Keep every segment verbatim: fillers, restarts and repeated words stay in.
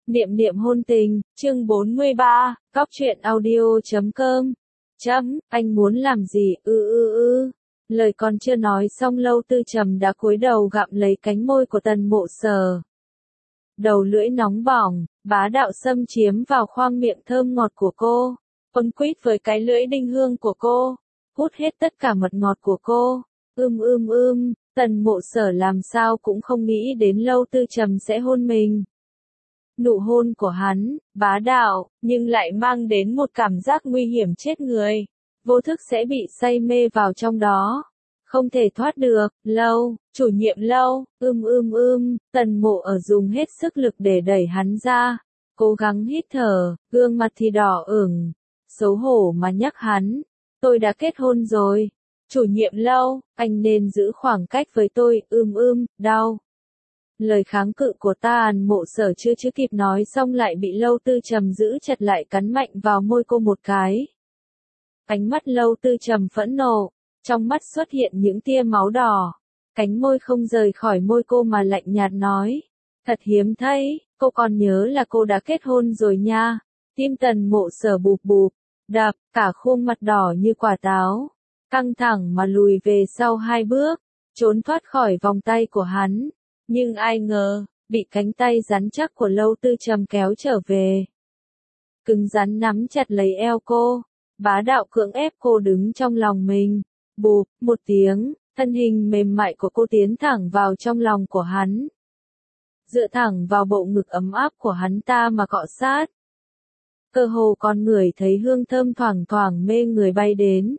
Niệm niệm hôn tình, chương bốn mươi ba, cóc truyện audio chấm com. Chấm, anh muốn làm gì, ư ư ư. Lời còn chưa nói xong Lâu Tư Trầm đã cúi đầu gặm lấy cánh môi của Tần Mộ Sở. Đầu lưỡi nóng bỏng, bá đạo xâm chiếm vào khoang miệng thơm ngọt của cô. Quấn quýt với cái lưỡi đinh hương của cô. Hút hết tất cả mật ngọt của cô. Ưm ưm ưm, Tần Mộ Sở làm sao cũng không nghĩ đến Lâu Tư Trầm sẽ hôn mình. Nụ hôn của hắn, bá đạo, nhưng lại mang đến một cảm giác nguy hiểm chết người. Vô thức sẽ bị say mê vào trong đó. Không thể thoát được, Lâu, chủ nhiệm Lâu, ưm ưm ưm, Tần Mộ ở dùng hết sức lực để đẩy hắn ra. Cố gắng hít thở, gương mặt thì đỏ ửng. Xấu hổ mà nhắc hắn. Tôi đã kết hôn rồi. Chủ nhiệm Lâu, anh nên giữ khoảng cách với tôi, ưm ưm, đau. Lời kháng cự của Tần Mộ Sở chưa chưa kịp nói xong lại bị Lâu Tư Trầm giữ chặt lại cắn mạnh vào môi cô một cái. Ánh mắt Lâu Tư Trầm phẫn nộ, trong mắt xuất hiện những tia máu đỏ. Cánh môi không rời khỏi môi cô mà lạnh nhạt nói. Thật hiếm thấy, cô còn nhớ là cô đã kết hôn rồi nha. Tim Tần Mộ Sở bụp bụp, đập, cả khuôn mặt đỏ như quả táo. Căng thẳng mà lùi về sau hai bước, trốn thoát khỏi vòng tay của hắn. Nhưng ai ngờ, bị cánh tay rắn chắc của Lâu Tư Trầm kéo trở về. Cứng rắn nắm chặt lấy eo cô, bá đạo cưỡng ép cô đứng trong lòng mình. Bụp, một tiếng, thân hình mềm mại của cô tiến thẳng vào trong lòng của hắn. Dựa thẳng vào bộ ngực ấm áp của hắn ta mà cọ sát. Cơ hồ con người thấy hương thơm thoảng thoảng mê người bay đến.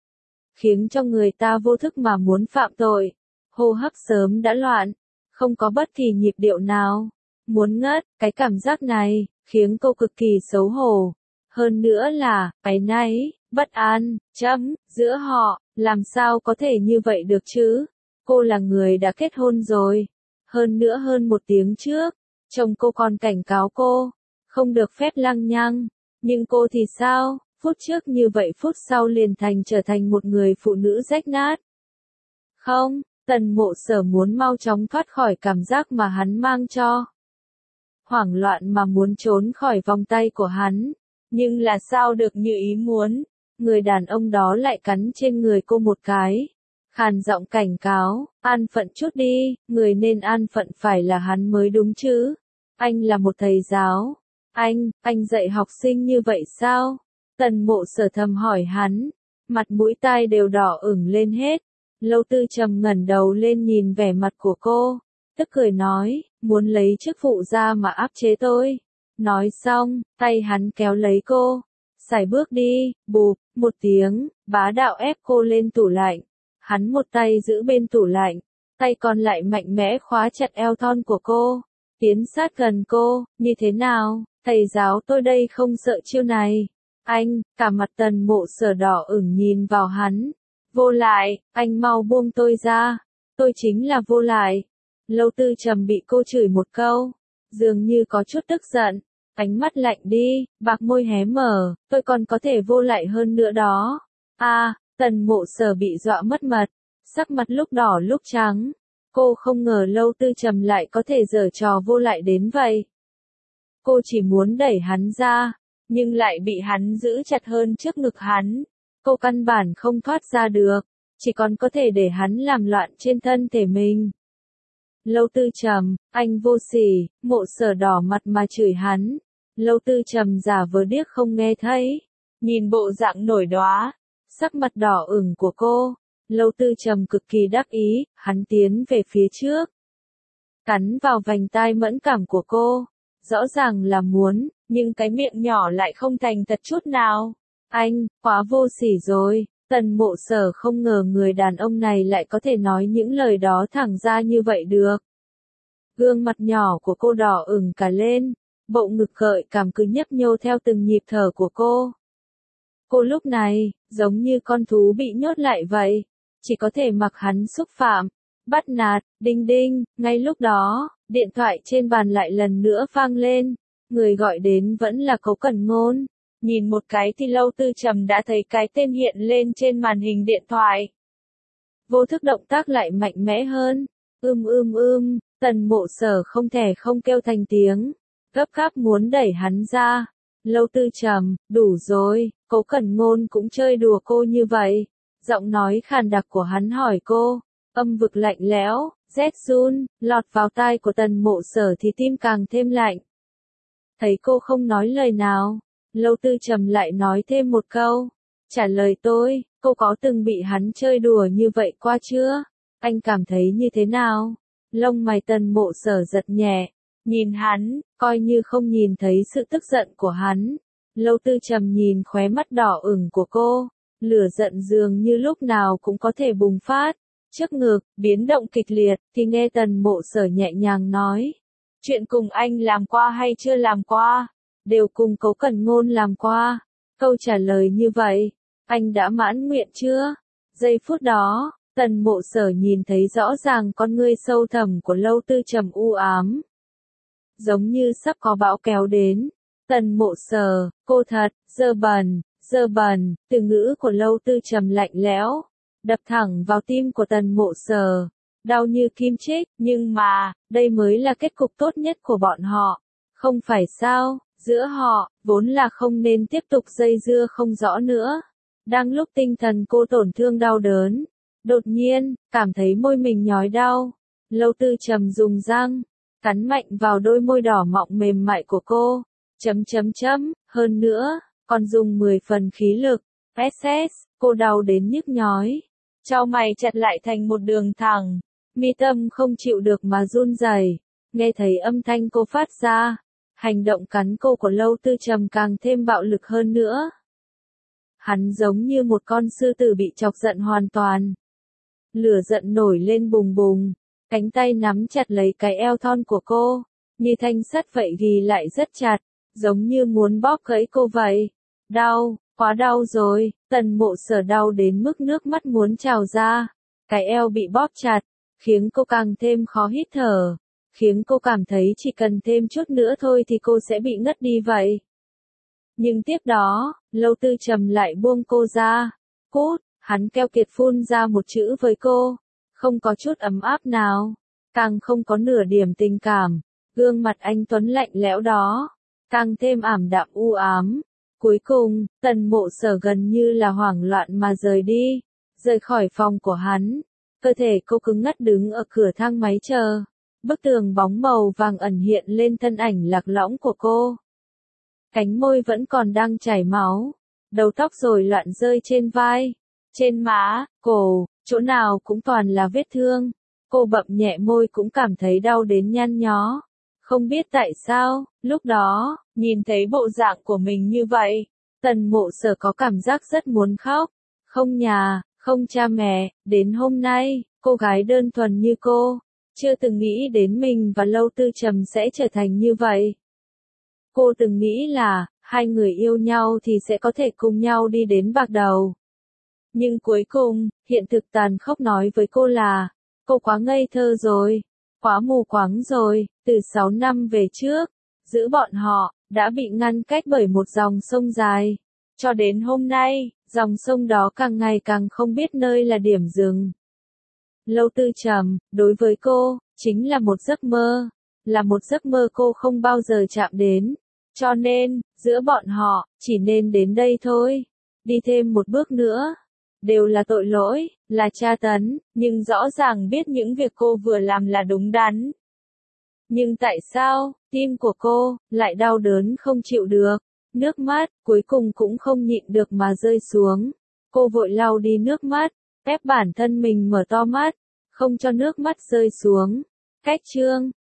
Khiến cho người ta vô thức mà muốn phạm tội. Hô hấp sớm đã loạn. Không có bất kỳ nhịp điệu nào. Muốn ngất, cái cảm giác này, khiến cô cực kỳ xấu hổ. Hơn nữa là, áy náy, bất an, chấm, giữa họ, làm sao có thể như vậy được chứ? Cô là người đã kết hôn rồi. Hơn nữa hơn một tiếng trước, chồng cô còn cảnh cáo cô, không được phép lăng nhăng. Nhưng cô thì sao, phút trước như vậy phút sau liền thành trở thành một người phụ nữ rách nát. Không. Tần Mộ Sở muốn mau chóng thoát khỏi cảm giác mà hắn mang cho. Hoảng loạn mà muốn trốn khỏi vòng tay của hắn. Nhưng là sao được như ý muốn. Người đàn ông đó lại cắn trên người cô một cái. Khàn giọng cảnh cáo, an phận chút đi, người nên an phận phải là hắn mới đúng chứ. Anh là một thầy giáo. Anh, anh dạy học sinh như vậy sao? Tần Mộ Sở thầm hỏi hắn. Mặt mũi tai đều đỏ ửng lên hết. Lâu Tư Trầm ngẩng đầu lên nhìn vẻ mặt của cô, tức cười nói, muốn lấy chức vụ ra mà áp chế tôi. Nói xong, tay hắn kéo lấy cô, sải bước đi, bụp, một tiếng, bá đạo ép cô lên tủ lạnh. Hắn một tay giữ bên tủ lạnh, tay còn lại mạnh mẽ khóa chặt eo thon của cô, tiến sát gần cô, như thế nào, thầy giáo tôi đây không sợ chiêu này. Anh, cả mặt Tần Mộ Sở đỏ ửng nhìn vào hắn. Vô lại, anh mau buông tôi ra. Tôi chính là vô lại. Lâu Tư Trầm bị cô chửi một câu. Dường như có chút tức giận. Ánh mắt lạnh đi, bạc môi hé mở. Tôi còn có thể vô lại hơn nữa đó. À, Tần Mộ Sở bị dọa mất mật. Sắc mặt lúc đỏ lúc trắng. Cô không ngờ Lâu Tư Trầm lại có thể giở trò vô lại đến vậy. Cô chỉ muốn đẩy hắn ra. Nhưng lại bị hắn giữ chặt hơn trước ngực hắn. Cô căn bản không thoát ra được, chỉ còn có thể để hắn làm loạn trên thân thể mình. Lâu Tư Trầm, anh vô sỉ, Mộ Sở đỏ mặt mà chửi hắn. Lâu Tư Trầm giả vờ điếc không nghe thấy, nhìn bộ dạng nổi đoá, sắc mặt đỏ ửng của cô. Lâu Tư Trầm cực kỳ đắc ý, hắn tiến về phía trước, cắn vào vành tai mẫn cảm của cô. Rõ ràng là muốn, nhưng cái miệng nhỏ lại không thành thật chút nào. Anh, quá vô sỉ rồi. Tần Mộ Sở không ngờ người đàn ông này lại có thể nói những lời đó thẳng ra như vậy được. Gương mặt nhỏ của cô đỏ ửng cả lên, bộ ngực gợi cảm cứ nhấp nhô theo từng nhịp thở của cô. Cô lúc này, giống như con thú bị nhốt lại vậy, chỉ có thể mặc hắn xúc phạm, bắt nạt, đinh đinh. Ngay lúc đó, điện thoại trên bàn lại lần nữa vang lên, người gọi đến vẫn là Cố Cẩn Ngôn. Nhìn một cái thì Lâu Tư Trầm đã thấy cái tên hiện lên trên màn hình điện thoại. Vô thức động tác lại mạnh mẽ hơn. Ưm ưm ưm, Tần Mộ Sở không thể không kêu thành tiếng. gấp gáp muốn đẩy hắn ra. Lâu Tư Trầm, đủ rồi, Cố Cẩn Ngôn cũng chơi đùa cô như vậy. Giọng nói khàn đặc của hắn hỏi cô, âm vực lạnh lẽo, rét run, lọt vào tai của Tần Mộ Sở thì tim càng thêm lạnh. Thấy cô không nói lời nào, Lâu Tư Trầm lại nói thêm một câu, trả lời tôi, cô có từng bị hắn chơi đùa như vậy qua chưa? Anh cảm thấy như thế nào? Lông mày Tần Mộ Sở giật nhẹ, nhìn hắn, coi như không nhìn thấy sự tức giận của hắn. Lâu Tư Trầm nhìn khóe mắt đỏ ửng của cô, lửa giận dường như lúc nào cũng có thể bùng phát. Trước ngực, biến động kịch liệt, thì nghe Tần Mộ Sở nhẹ nhàng nói. Chuyện cùng anh làm qua hay chưa làm qua? Đều cùng Cố Cẩn Ngôn làm qua. Câu trả lời như vậy, anh đã mãn nguyện chưa? Giây phút đó, Tần Mộ Sở nhìn thấy rõ ràng con ngươi sâu thẳm của Lâu Tư Trầm u ám. Giống như sắp có bão kéo đến. Tần Mộ Sở, cô thật, dơ bẩn, dơ bẩn, từ ngữ của Lâu Tư Trầm lạnh lẽo, đập thẳng vào tim của Tần Mộ Sở, đau như kim chích, nhưng mà, đây mới là kết cục tốt nhất của bọn họ, không phải sao, giữa họ, vốn là không nên tiếp tục dây dưa không rõ nữa. Đang lúc tinh thần cô tổn thương đau đớn, đột nhiên, cảm thấy môi mình nhói đau, Lâu Tư Trầm dùng răng, cắn mạnh vào đôi môi đỏ mọng mềm mại của cô, chấm chấm chấm, hơn nữa, còn dùng mười phần khí lực, ét ét, cô đau đến nhức nhói. Chau mày chặt lại thành một đường thẳng, mi tâm không chịu được mà run rẩy. Nghe thấy âm thanh cô phát ra, hành động cắn cô của Lâu Tư Trầm càng thêm bạo lực hơn nữa. Hắn giống như một con sư tử bị chọc giận hoàn toàn. Lửa giận nổi lên bùng bùng, cánh tay nắm chặt lấy cái eo thon của cô, như thanh sắt vậy ghi lại rất chặt, giống như muốn bóp gãy cô vậy. Đau, quá đau rồi, Tần Mộ Sở đau đến mức nước mắt muốn trào ra. Cái eo bị bóp chặt, khiến cô càng thêm khó hít thở, khiến cô cảm thấy chỉ cần thêm chút nữa thôi thì cô sẽ bị ngất đi vậy. Nhưng tiếp đó, Lâu Tư Trầm lại buông cô ra. Cút, hắn keo kiệt phun ra một chữ với cô, không có chút ấm áp nào, càng không có nửa điểm tình cảm. Gương mặt anh tuấn lạnh lẽo đó, càng thêm ảm đạm u ám. Cuối cùng, Tần Mộ Sở gần như là hoảng loạn mà rời đi, rời khỏi phòng của hắn. Cơ thể cô cứng ngắc đứng ở cửa thang máy chờ. Bức tường bóng màu vàng ẩn hiện lên thân ảnh lạc lõng của cô. Cánh môi vẫn còn đang chảy máu, đầu tóc rối loạn rơi trên vai, trên má, cổ, chỗ nào cũng toàn là vết thương. Cô bậm nhẹ môi cũng cảm thấy đau đến nhăn nhó. Không biết tại sao, lúc đó, nhìn thấy bộ dạng của mình như vậy, Tần Mộ Sở có cảm giác rất muốn khóc. Không nhà, không cha mẹ, đến hôm nay, cô gái đơn thuần như cô, chưa từng nghĩ đến mình và Lâu Tư Trầm sẽ trở thành như vậy. Cô từng nghĩ là, hai người yêu nhau thì sẽ có thể cùng nhau đi đến bạc đầu. Nhưng cuối cùng, hiện thực tàn khốc nói với cô là, cô quá ngây thơ rồi, quá mù quáng rồi. Từ sáu năm về trước, giữa bọn họ, đã bị ngăn cách bởi một dòng sông dài. Cho đến hôm nay, dòng sông đó càng ngày càng không biết nơi là điểm dừng. Lâu Tư Trầm, đối với cô, chính là một giấc mơ, là một giấc mơ cô không bao giờ chạm đến. Cho nên, giữa bọn họ, chỉ nên đến đây thôi. Đi thêm một bước nữa, đều là tội lỗi, là tra tấn, nhưng rõ ràng biết những việc cô vừa làm là đúng đắn. Nhưng tại sao, tim của cô, lại đau đớn không chịu được, nước mắt, cuối cùng cũng không nhịn được mà rơi xuống. Cô vội lau đi nước mắt, ép bản thân mình mở to mắt, không cho nước mắt rơi xuống. Cách chương